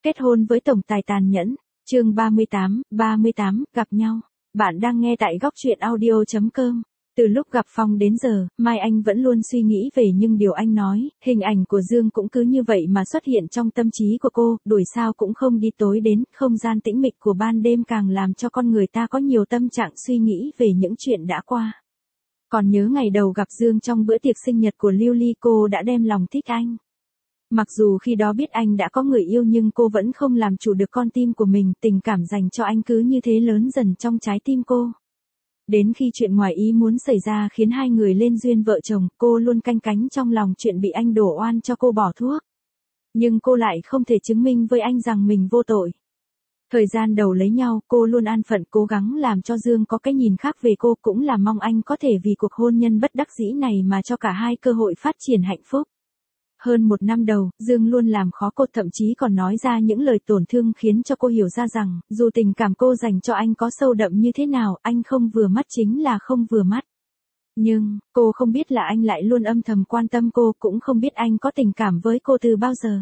Kết hôn với tổng tài tàn nhẫn, chương 38, gặp nhau. Bạn đang nghe tại góc truyện audio.com. Từ lúc gặp Phong đến giờ, Mai Anh vẫn luôn suy nghĩ về những điều anh nói, hình ảnh của Dương cũng cứ như vậy mà xuất hiện trong tâm trí của cô, đuổi sao cũng không đi tối đến, không gian tĩnh mịch của ban đêm càng làm cho con người ta có nhiều tâm trạng suy nghĩ về những chuyện đã qua. Còn nhớ ngày đầu gặp Dương trong bữa tiệc sinh nhật của Lưu Ly, cô đã đem lòng thích anh. Mặc dù khi đó biết anh đã có người yêu nhưng cô vẫn không làm chủ được con tim của mình, tình cảm dành cho anh cứ như thế lớn dần trong trái tim cô. Đến khi chuyện ngoài ý muốn xảy ra khiến hai người lên duyên vợ chồng, cô luôn canh cánh trong lòng chuyện bị anh đổ oan cho cô bỏ thuốc. Nhưng cô lại không thể chứng minh với anh rằng mình vô tội. Thời gian đầu lấy nhau, cô luôn an phận cố gắng làm cho Dương có cái nhìn khác về cô, cũng là mong anh có thể vì cuộc hôn nhân bất đắc dĩ này mà cho cả hai cơ hội phát triển hạnh phúc. Hơn một năm đầu, Dương luôn làm khó cô, thậm chí còn nói ra những lời tổn thương khiến cho cô hiểu ra rằng, dù tình cảm cô dành cho anh có sâu đậm như thế nào, anh không vừa mắt chính là không vừa mắt. Nhưng, cô không biết là anh lại luôn âm thầm quan tâm cô, cũng không biết anh có tình cảm với cô từ bao giờ.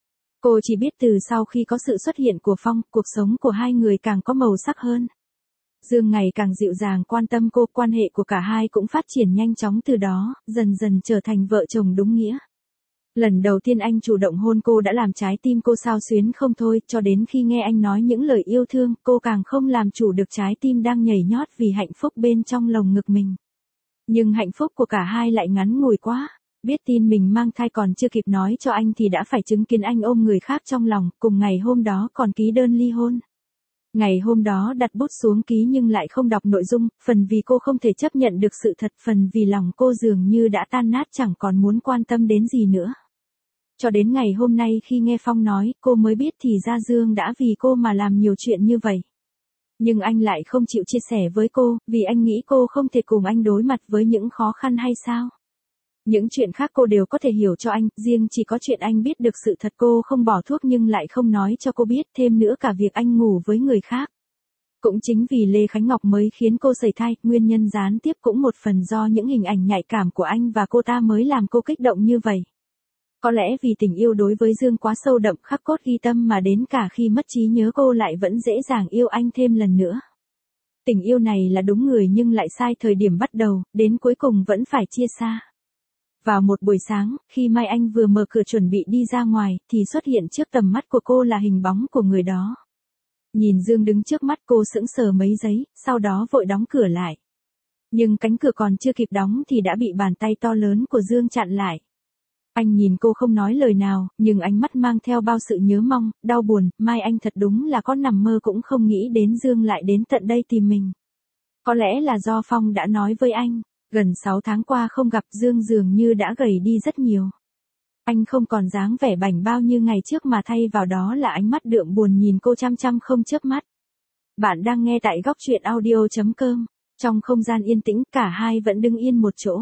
Cô chỉ biết từ sau khi có sự xuất hiện của Phong, cuộc sống của hai người càng có màu sắc hơn. Dương ngày càng dịu dàng quan tâm cô, quan hệ của cả hai cũng phát triển nhanh chóng từ đó, dần dần trở thành vợ chồng đúng nghĩa. Lần đầu tiên anh chủ động hôn cô đã làm trái tim cô xao xuyến không thôi, cho đến khi nghe anh nói những lời yêu thương, cô càng không làm chủ được trái tim đang nhảy nhót vì hạnh phúc bên trong lồng ngực mình. Nhưng hạnh phúc của cả hai lại ngắn ngủi quá. Biết tin mình mang thai còn chưa kịp nói cho anh thì đã phải chứng kiến anh ôm người khác trong lòng, cùng ngày hôm đó còn ký đơn ly hôn. Ngày hôm đó đặt bút xuống ký nhưng lại không đọc nội dung, phần vì cô không thể chấp nhận được sự thật, phần vì lòng cô dường như đã tan nát chẳng còn muốn quan tâm đến gì nữa. Cho đến ngày hôm nay khi nghe Phong nói, cô mới biết thì ra Dương đã vì cô mà làm nhiều chuyện như vậy. Nhưng anh lại không chịu chia sẻ với cô, vì anh nghĩ cô không thể cùng anh đối mặt với những khó khăn hay sao? Những chuyện khác cô đều có thể hiểu cho anh, riêng chỉ có chuyện anh biết được sự thật cô không bỏ thuốc nhưng lại không nói cho cô biết, thêm nữa cả việc anh ngủ với người khác. Cũng chính vì Lê Khánh Ngọc mới khiến cô sẩy thai, nguyên nhân gián tiếp cũng một phần do những hình ảnh nhạy cảm của anh và cô ta mới làm cô kích động như vậy. Có lẽ vì tình yêu đối với Dương quá sâu đậm khắc cốt ghi tâm mà đến cả khi mất trí nhớ cô lại vẫn dễ dàng yêu anh thêm lần nữa. Tình yêu này là đúng người nhưng lại sai thời điểm bắt đầu, đến cuối cùng vẫn phải chia xa. Vào một buổi sáng, khi Mai Anh vừa mở cửa chuẩn bị đi ra ngoài, thì xuất hiện trước tầm mắt của cô là hình bóng của người đó. Nhìn Dương đứng trước mắt cô sững sờ mấy giây, sau đó vội đóng cửa lại. Nhưng cánh cửa còn chưa kịp đóng thì đã bị bàn tay to lớn của Dương chặn lại. Anh nhìn cô không nói lời nào, nhưng ánh mắt mang theo bao sự nhớ mong, đau buồn, Mai Anh thật đúng là có nằm mơ cũng không nghĩ đến Dương lại đến tận đây tìm mình. Có lẽ là do Phong đã nói với anh, gần 6 tháng qua không gặp Dương dường như đã gầy đi rất nhiều. Anh không còn dáng vẻ bảnh bao như ngày trước mà thay vào đó là ánh mắt đượm buồn nhìn cô chăm chăm không chớp mắt. Bạn đang nghe tại góc truyện audio.com. Trong không gian yên tĩnh cả hai vẫn đứng yên một chỗ.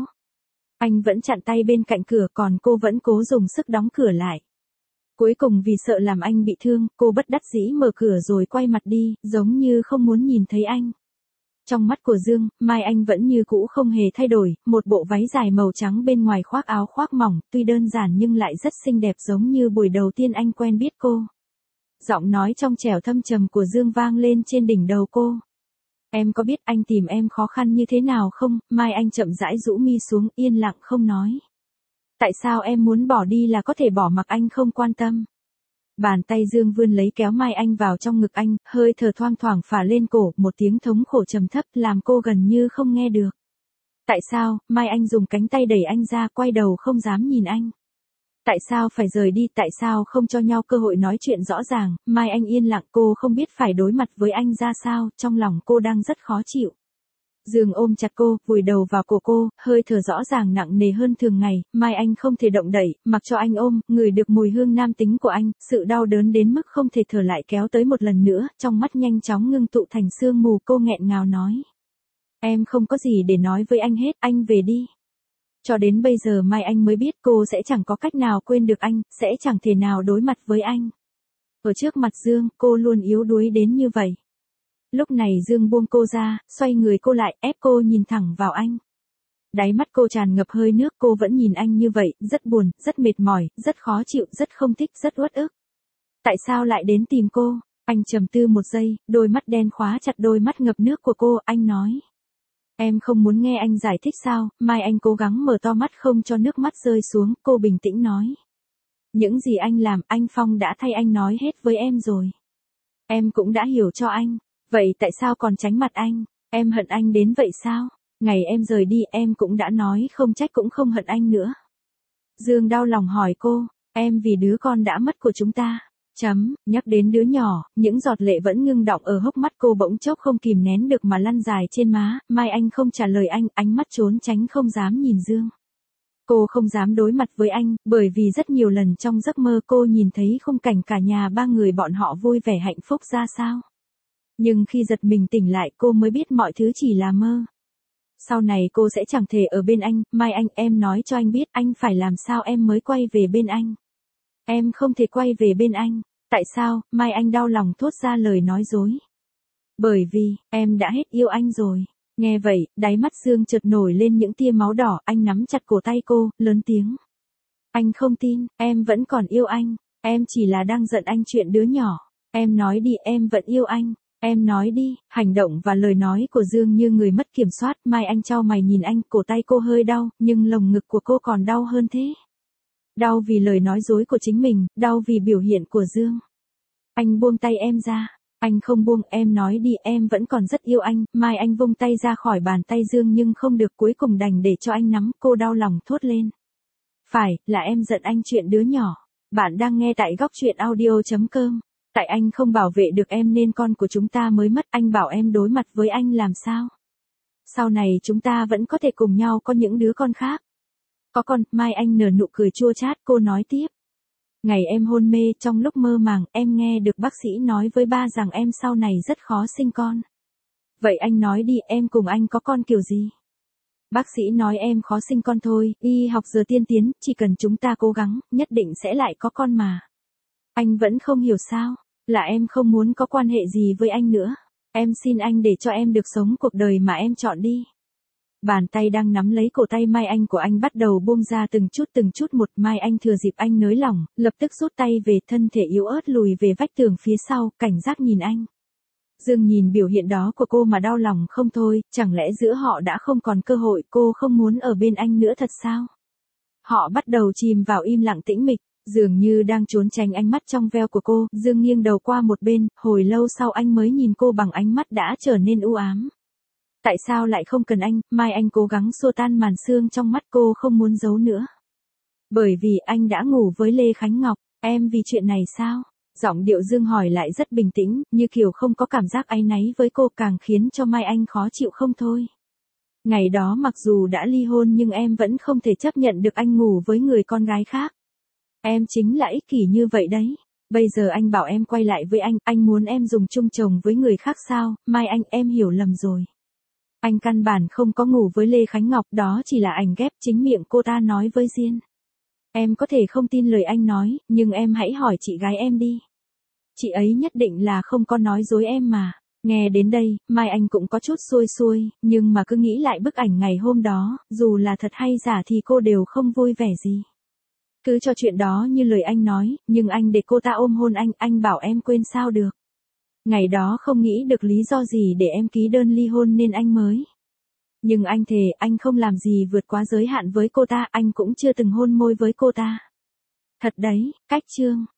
Anh vẫn chặn tay bên cạnh cửa còn cô vẫn cố dùng sức đóng cửa lại. Cuối cùng vì sợ làm anh bị thương, cô bất đắc dĩ mở cửa rồi quay mặt đi, giống như không muốn nhìn thấy anh. Trong mắt của Dương, Mai Anh vẫn như cũ không hề thay đổi, một bộ váy dài màu trắng bên ngoài khoác áo khoác mỏng, tuy đơn giản nhưng lại rất xinh đẹp giống như buổi đầu tiên anh quen biết cô. Giọng nói trong trẻo thâm trầm của Dương vang lên trên đỉnh đầu cô. Em có biết anh tìm em khó khăn như thế nào không? Mai Anh chậm rãi rũ mi xuống, yên lặng không nói. Tại sao em muốn bỏ đi là có thể bỏ mặc anh không quan tâm? Bàn tay Dương vươn lấy kéo Mai Anh vào trong ngực anh, hơi thở thoang thoảng phả lên cổ, một tiếng thống khổ trầm thấp làm cô gần như không nghe được. Tại sao? Mai Anh dùng cánh tay đẩy anh ra, quay đầu không dám nhìn anh. Tại sao phải rời đi, tại sao không cho nhau cơ hội nói chuyện rõ ràng? Mai Anh yên lặng, cô không biết phải đối mặt với anh ra sao, trong lòng cô đang rất khó chịu. Dương ôm chặt cô, vùi đầu vào cổ cô, hơi thở rõ ràng nặng nề hơn thường ngày, Mai Anh không thể động đậy, mặc cho anh ôm, ngửi được mùi hương nam tính của anh, sự đau đớn đến mức không thể thở lại kéo tới một lần nữa, trong mắt nhanh chóng ngưng tụ thành sương mù, cô nghẹn ngào nói. Em không có gì để nói với anh hết, anh về đi. Cho đến bây giờ Mai Anh mới biết cô sẽ chẳng có cách nào quên được anh, sẽ chẳng thể nào đối mặt với anh. Ở trước mặt Dương, cô luôn yếu đuối đến như vậy. Lúc này Dương buông cô ra, xoay người cô lại, ép cô nhìn thẳng vào anh. Đáy mắt cô tràn ngập hơi nước, cô vẫn nhìn anh như vậy, rất buồn, rất mệt mỏi, rất khó chịu, rất không thích, rất uất ức. Tại sao lại đến tìm cô? Anh trầm tư một giây, đôi mắt đen khóa chặt đôi mắt ngập nước của cô, anh nói. Em không muốn nghe anh giải thích sao? Mai Anh cố gắng mở to mắt không cho nước mắt rơi xuống, cô bình tĩnh nói. Những gì anh làm, anh Phong đã thay anh nói hết với em rồi. Em cũng đã hiểu cho anh. Vậy tại sao còn tránh mặt anh? Em hận anh đến vậy sao? Ngày em rời đi em cũng đã nói không trách cũng không hận anh nữa. Dương đau lòng hỏi cô, em vì đứa con đã mất của chúng ta. Nhắc đến đứa nhỏ, những giọt lệ vẫn ngưng đọng ở hốc mắt cô bỗng chốc không kìm nén được mà lăn dài trên má. Mai Anh không trả lời anh, ánh mắt trốn tránh không dám nhìn Dương. Cô không dám đối mặt với anh, bởi vì rất nhiều lần trong giấc mơ cô nhìn thấy khung cảnh cả nhà ba người bọn họ vui vẻ hạnh phúc ra sao. Nhưng khi giật mình tỉnh lại cô mới biết mọi thứ chỉ là mơ. Sau này cô sẽ chẳng thể ở bên anh, Mai Anh, em nói cho anh biết anh phải làm sao em mới quay về bên anh. Em không thể quay về bên anh. Tại sao? Mai Anh đau lòng thốt ra lời nói dối. Bởi vì, em đã hết yêu anh rồi. Nghe vậy, đáy mắt Dương chợt nổi lên những tia máu đỏ, anh nắm chặt cổ tay cô, lớn tiếng. Anh không tin, em vẫn còn yêu anh. Em chỉ là đang giận anh chuyện đứa nhỏ. Em nói đi, em vẫn yêu anh. Em nói đi. Hành động và lời nói của Dương như người mất kiểm soát. Mai Anh chau mày nhìn anh, cổ tay cô hơi đau, nhưng lồng ngực của cô còn đau hơn thế. Đau vì lời nói dối của chính mình, đau vì biểu hiện của Dương. Anh buông tay em ra. Anh không buông, em nói đi, em vẫn còn rất yêu anh. Mai Anh vung tay ra khỏi bàn tay Dương nhưng không được, cuối cùng đành để cho anh nắm, cô đau lòng thốt lên. Phải, là em giận anh chuyện đứa nhỏ. Bạn đang nghe tại góc truyện audio.com. Tại anh không bảo vệ được em nên con của chúng ta mới mất, anh bảo em đối mặt với anh làm sao? Sau này chúng ta vẫn có thể cùng nhau có những đứa con khác. Có con, Mai Anh nở nụ cười chua chát, cô nói tiếp. Ngày em hôn mê, trong lúc mơ màng, em nghe được bác sĩ nói với ba rằng em sau này rất khó sinh con. Vậy anh nói đi, em cùng anh có con kiểu gì? Bác sĩ nói em khó sinh con thôi, y học giờ tiên tiến, chỉ cần chúng ta cố gắng, nhất định sẽ lại có con mà. Anh vẫn không hiểu sao, là em không muốn có quan hệ gì với anh nữa. Em xin anh để cho em được sống cuộc đời mà em chọn đi. Bàn tay đang nắm lấy cổ tay Mai Anh của anh bắt đầu buông ra từng chút một. Mai Anh thừa dịp anh nới lỏng, lập tức rút tay về, thân thể yếu ớt lùi về vách tường phía sau, cảnh giác nhìn anh. Dương nhìn biểu hiện đó của cô mà đau lòng không thôi, chẳng lẽ giữa họ đã không còn cơ hội, cô không muốn ở bên anh nữa thật sao? Họ bắt đầu chìm vào im lặng tĩnh mịch, dường như đang trốn tránh ánh mắt trong veo của cô. Dương nghiêng đầu qua một bên, hồi lâu sau anh mới nhìn cô bằng ánh mắt đã trở nên u ám. Tại sao lại không cần anh? Mai Anh cố gắng xua tan màn sương trong mắt, cô không muốn giấu nữa. Bởi vì anh đã ngủ với Lê Khánh Ngọc. Em vì chuyện này sao? Giọng điệu Dương hỏi lại rất bình tĩnh, như kiểu không có cảm giác áy náy với cô, càng khiến cho Mai Anh khó chịu không thôi. Ngày đó mặc dù đã ly hôn nhưng em vẫn không thể chấp nhận được anh ngủ với người con gái khác. Em chính là ích kỷ như vậy đấy. Bây giờ anh bảo em quay lại với anh muốn em dùng chung chồng với người khác sao? Mai Anh, em hiểu lầm rồi. Anh căn bản không có ngủ với Lê Khánh Ngọc, đó chỉ là ảnh ghép, chính miệng cô ta nói với Diên. Em có thể không tin lời anh nói, nhưng em hãy hỏi chị gái em đi. Chị ấy nhất định là không có nói dối em mà. Nghe đến đây, Mai Anh cũng có chút xuôi xuôi, nhưng mà cứ nghĩ lại bức ảnh ngày hôm đó, dù là thật hay giả thì cô đều không vui vẻ gì. Cứ cho chuyện đó như lời anh nói, nhưng anh để cô ta ôm hôn anh bảo em quên sao được. Ngày đó không nghĩ được lý do gì để em ký đơn ly hôn nên anh mới. Nhưng anh thề anh không làm gì vượt quá giới hạn với cô ta, anh cũng chưa từng hôn môi với cô ta. Thật đấy, cách chương.